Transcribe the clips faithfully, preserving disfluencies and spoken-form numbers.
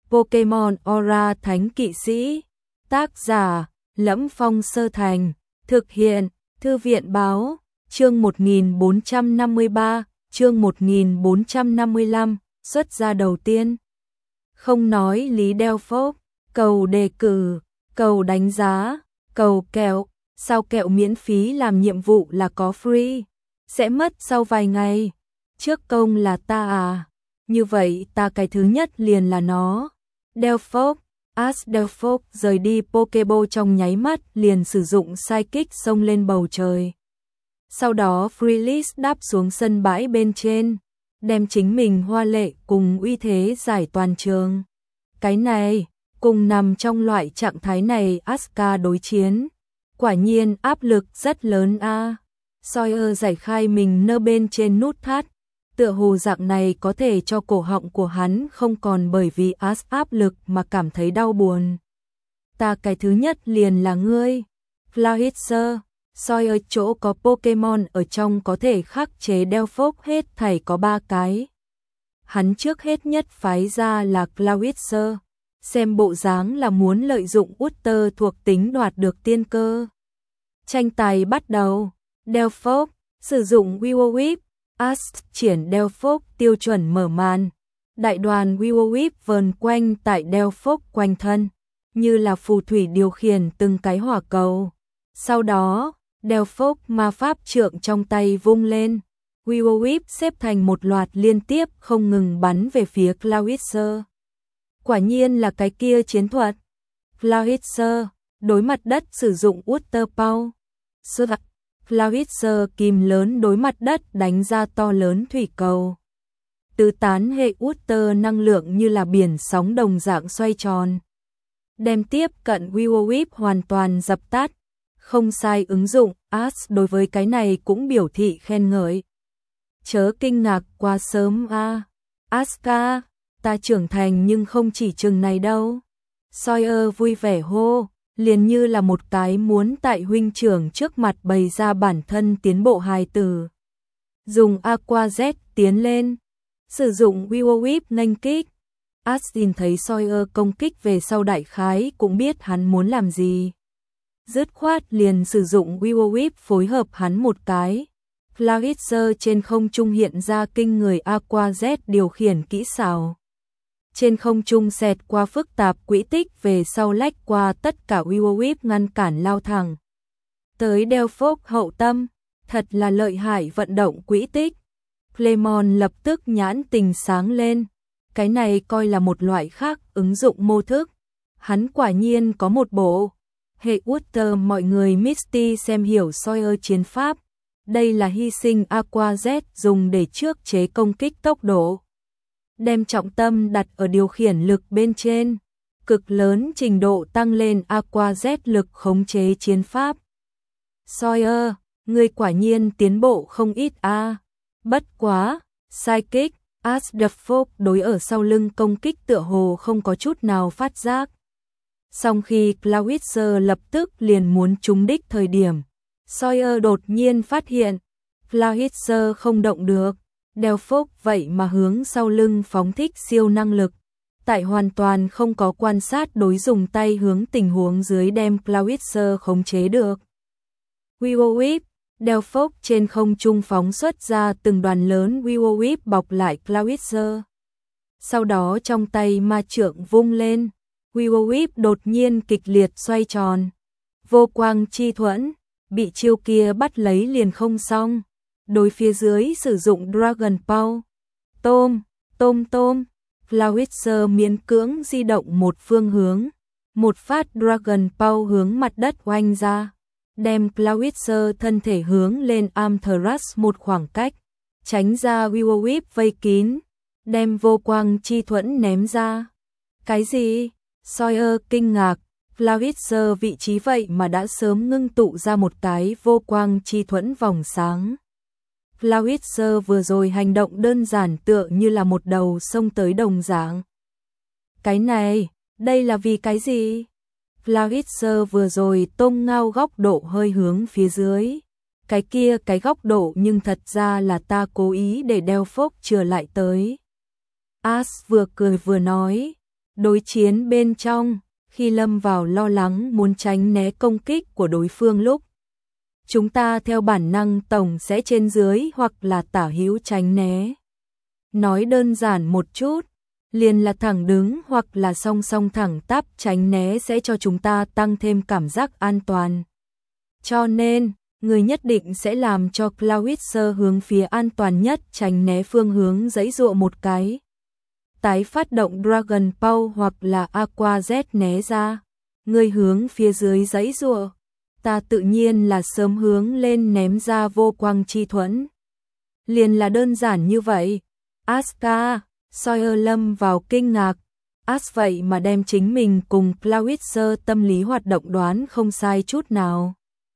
Pokemon Aura Thánh Kỵ Sĩ. Tác giả: Lẫm Phong Sơ Thành. Thực hiện: Thư viện Báo. Chương một nghìn bốn trăm năm mươi ba, chương một nghìn bốn trăm năm mươi lăm, xuất gia đầu tiên. Không nói lý đeo phốc, cầu đề cử, cầu đánh giá, cầu kẹo, sao kẹo miễn phí làm nhiệm vụ là có free, sẽ mất sau vài ngày. Trước công là ta à? Như vậy ta cái thứ nhất liền là nó. Delphos, Ash Delphos rời đi Pokéball trong nháy mắt liền sử dụng Psychic xông lên bầu trời. Sau đó Freelise đáp xuống sân bãi bên trên, đem chính mình hoa lệ cùng uy thế giải toàn trường. Cái này, cùng nằm trong loại trạng thái này Asuka đối chiến, quả nhiên áp lực rất lớn a. À. Sawyer giải khai mình nơ bên trên nút thắt, tựa hồ dạng này có thể cho cổ họng của hắn không còn bởi vì Ash áp lực mà cảm thấy đau buồn. Ta cái thứ nhất liền là ngươi, Flahitzer. Sawyer chỗ có Pokemon ở trong có thể khắc chế Delphos hết thảy có ba cái. Hắn trước hết nhất phái ra là Clawitzer, xem bộ dáng là muốn lợi dụng Utter thuộc tính đoạt được tiên cơ. Tranh tài bắt đầu, Delphos sử dụng Will Whip, Ash triển Delphos tiêu chuẩn mở màn. Đại đoàn Will Whip vờn quanh tại Delphos quanh thân, như là phù thủy điều khiển từng cái hỏa cầu. Sau đó, Delphos ma pháp trượng trong tay vung lên, Will Whip xếp thành một loạt liên tiếp không ngừng bắn về phía Clawitzer. Quả nhiên là cái kia chiến thuật. Clawitzer đối mặt đất sử dụng Water Power. Clawitzer kìm lớn đối mặt đất đánh ra to lớn thủy cầu. Tứ tán hệ Water năng lượng như là biển sóng đồng dạng xoay tròn, đem tiếp cận Will Whip hoàn toàn dập tắt. Không sai ứng dụng, Ash đối với cái này cũng biểu thị khen ngợi. Chớ kinh ngạc quá sớm a. À. Asuka, ta trưởng thành nhưng không chỉ chừng này đâu. Sawyer vui vẻ hô, liền như là một cái muốn tại huynh trưởng trước mặt bày ra bản thân tiến bộ hài tử. Dùng Aqua Z tiến lên, sử dụng Will Whip nghênh kích. Ash nhìn thấy Sawyer công kích về sau đại khái cũng biết hắn muốn làm gì. Dứt khoát liền sử dụng Will Whip phối hợp hắn một cái. Clawitzer trên không trung hiện ra kinh người Aqua Z điều khiển kỹ xảo. Trên không trung xẹt qua phức tạp quỹ tích về sau lách qua tất cả Will Whip ngăn cản lao thẳng tới Delphos hậu tâm, thật là lợi hại vận động quỹ tích. Clemon lập tức nhãn tình sáng lên, cái này coi là một loại khác ứng dụng mô thức. Hắn quả nhiên có một bộ hệ Water. Mọi người Misty xem hiểu Sawyer chiến pháp, đây là hy sinh Aqua Z dùng để trước chế công kích tốc độ, đem trọng tâm đặt ở điều khiển lực bên trên, cực lớn trình độ tăng lên Aqua Z lực khống chế chiến pháp. Sawyer, ngươi quả nhiên tiến bộ không ít a. À. Bất quá, Psychic, Ash Delphos đối ở sau lưng công kích tựa hồ không có chút nào phát giác. Song khi Clawitzer lập tức liền muốn trúng đích thời điểm, Sawyer đột nhiên phát hiện, Clawitzer không động được, Delphos vậy mà hướng sau lưng phóng thích siêu năng lực. Tại hoàn toàn không có quan sát đối dùng tay hướng tình huống dưới đem Clawitzer khống chế được. Will Whip, Delphos trên không trung phóng xuất ra từng đoàn lớn Will Whip bọc lại Clawitzer. Sau đó trong tay ma trượng vung lên, Will Whip đột nhiên kịch liệt xoay tròn. Vô quang chi thuẫn, bị chiêu kia bắt lấy liền không xong. Đối phía dưới sử dụng Dragon Power. Tôm, tôm tôm, Clawitzer miễn cưỡng di động một phương hướng. Một phát Dragon Power hướng mặt đất oanh ra, đem Clawitzer thân thể hướng lên Amaterasu một khoảng cách, tránh ra Will Whip vây kín, đem vô quang chi thuẫn ném ra. Cái gì? Sawyer kinh ngạc, Clawitzer vị trí vậy mà đã sớm ngưng tụ ra một cái vô quang chi thuẫn vòng sáng. Clawitzer vừa rồi hành động đơn giản tựa như là một đầu sông tới đồng dạng. Cái này, đây là vì cái gì? Clawitzer vừa rồi tôm ngao góc độ hơi hướng phía dưới. Cái kia cái góc độ nhưng thật ra là ta cố ý để Delphos trở lại tới. Ash vừa cười vừa nói. Đối chiến bên trong, khi lâm vào lo lắng muốn tránh né công kích của đối phương lúc, chúng ta theo bản năng tổng sẽ trên dưới hoặc là tả hữu tránh né. Nói đơn giản một chút, liền là thẳng đứng hoặc là song song thẳng tắp tránh né sẽ cho chúng ta tăng thêm cảm giác an toàn. Cho nên, người nhất định sẽ làm cho Clawitzer hướng phía an toàn nhất tránh né phương hướng giãy giụa một cái. Tái phát động Dragon Ball hoặc là Aqua Z né ra. Người hướng phía dưới giãy giụa, ta tự nhiên là sớm hướng lên ném ra vô quang chi thuẫn. Liền là đơn giản như vậy. Asuka, Sawyer lâm vào kinh ngạc. As vậy mà đem chính mình cùng Clawitzer tâm lý hoạt động đoán không sai chút nào.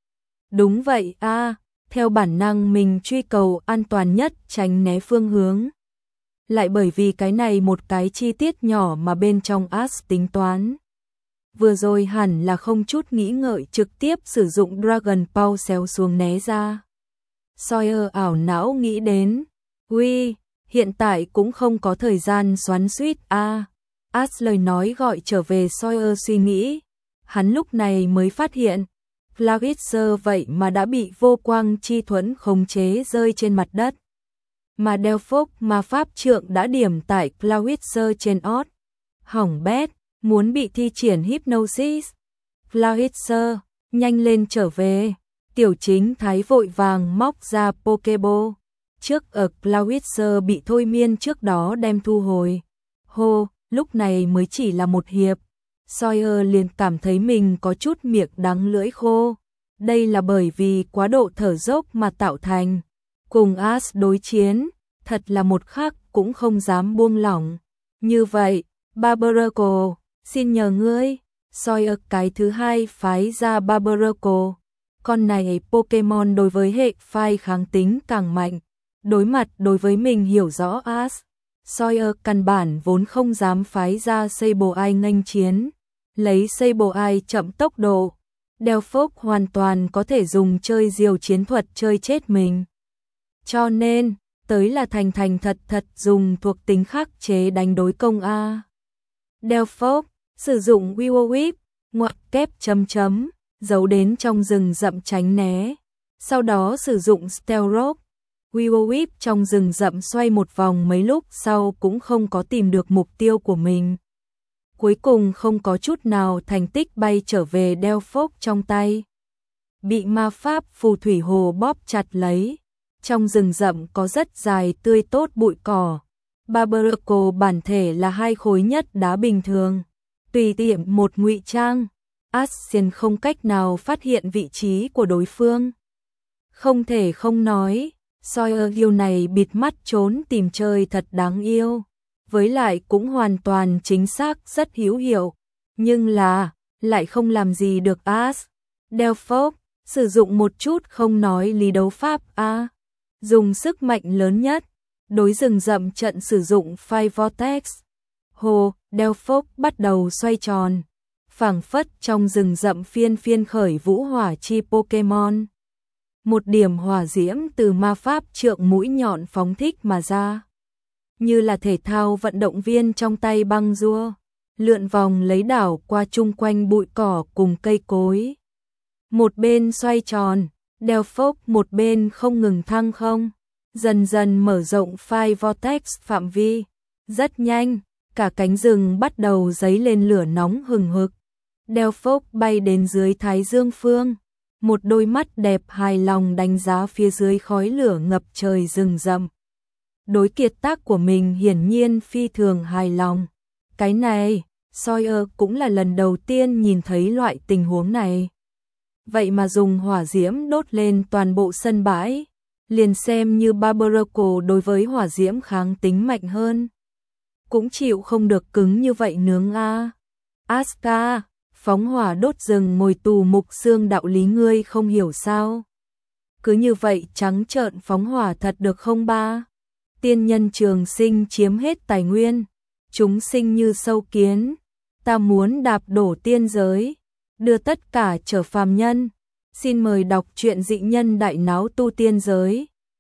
Đúng vậy a, à, theo bản năng mình truy cầu an toàn nhất tránh né phương hướng. Lại bởi vì cái này một cái chi tiết nhỏ mà bên trong As tính toán. Vừa rồi hẳn là không chút nghĩ ngợi trực tiếp sử dụng Dragon Ball xéo xuống né ra. Sawyer ảo não nghĩ đến, uy, hiện tại cũng không có thời gian xoắn xuýt a. À. As lời nói gọi trở về Sawyer suy nghĩ. Hắn lúc này mới phát hiện, Clawitzer vậy mà đã bị vô quang chi thuẫn khống chế rơi trên mặt đất. Mà Delphos ma pháp trượng đã điểm tại Clawitzer trên ót. Hỏng bét, muốn bị thi triển hypnosis. Clawitzer, nhanh lên trở về. Tiểu chính thái vội vàng móc ra Pokeball. Trước ở Clawitzer bị thôi miên trước đó đem thu hồi. Hô, lúc này mới chỉ là một hiệp. Sawyer liền cảm thấy mình có chút miệng đắng lưỡi khô. Đây là bởi vì quá độ thở dốc mà tạo thành. Cùng As đối chiến, thật là một khắc cũng không dám buông lỏng. Như vậy, Barbarako, xin nhờ ngươi. Sawyer cái thứ hai phái ra Barbarako. Con này Pokemon đối với hệ phai kháng tính càng mạnh. Đối mặt đối với mình hiểu rõ As, Sawyer căn bản vốn không dám phái ra Sableye nghênh chiến. Lấy Sableye chậm tốc độ, Delphos hoàn toàn có thể dùng chơi diều chiến thuật chơi chết mình. Cho nên, tới là thành thành thật thật dùng thuộc tính khắc chế đánh đối công A. Delphos, sử dụng Will Whip, ngoặc kép chấm chấm, giấu đến trong rừng rậm tránh né. Sau đó sử dụng Stealth Rock, Will Whip trong rừng rậm xoay một vòng mấy lúc sau cũng không có tìm được mục tiêu của mình. Cuối cùng không có chút nào thành tích bay trở về Delphos trong tay. Bị ma pháp phù thủy hồ bóp chặt lấy. Trong rừng rậm có rất dài tươi tốt bụi cỏ. Barbarako bản thể là hai khối nhất đá bình thường. Tùy tiện một ngụy trang, Ascian không cách nào phát hiện vị trí của đối phương. Không thể không nói, Sawyer yêu này bịt mắt trốn tìm chơi thật đáng yêu. Với lại cũng hoàn toàn chính xác rất hữu hiệu. Nhưng là, lại không làm gì được As. Delphos, sử dụng một chút không nói lý đấu pháp A. Dùng sức mạnh lớn nhất. Đối rừng rậm trận sử dụng Fire Vortex. Hồ, Delphos bắt đầu xoay tròn. Phảng phất trong rừng rậm phiên phiên khởi vũ hỏa chi Pokemon. Một điểm hỏa diễm từ ma pháp trượng mũi nhọn phóng thích mà ra. Như là thể thao vận động viên trong tay băng rua, lượn vòng lấy đảo qua chung quanh bụi cỏ cùng cây cối. Một bên xoay tròn, Delphos một bên không ngừng thăng không, dần dần mở rộng Fire Vortex phạm vi. Rất nhanh, cả cánh rừng bắt đầu dấy lên lửa nóng hừng hực. Delphos bay đến dưới Thái Dương phương, một đôi mắt đẹp hài lòng đánh giá phía dưới khói lửa ngập trời rừng rậm. Đối kiệt tác của mình hiển nhiên phi thường hài lòng. Cái này, Sawyer cũng là lần đầu tiên nhìn thấy loại tình huống này. Vậy mà dùng hỏa diễm đốt lên toàn bộ sân bãi, liền xem như Barbarako đối với hỏa diễm kháng tính mạnh hơn. Cũng chịu không được cứng như vậy nướng a. Asuka, phóng hỏa đốt rừng ngồi tù mục xương đạo lý ngươi không hiểu sao. Cứ như vậy trắng trợn phóng hỏa thật được không ba? Tiên nhân trường sinh chiếm hết tài nguyên, chúng sinh như sâu kiến, ta muốn đạp đổ tiên giới, đưa tất cả trở phàm nhân. Xin mời đọc truyện dị nhân đại náo tu tiên giới.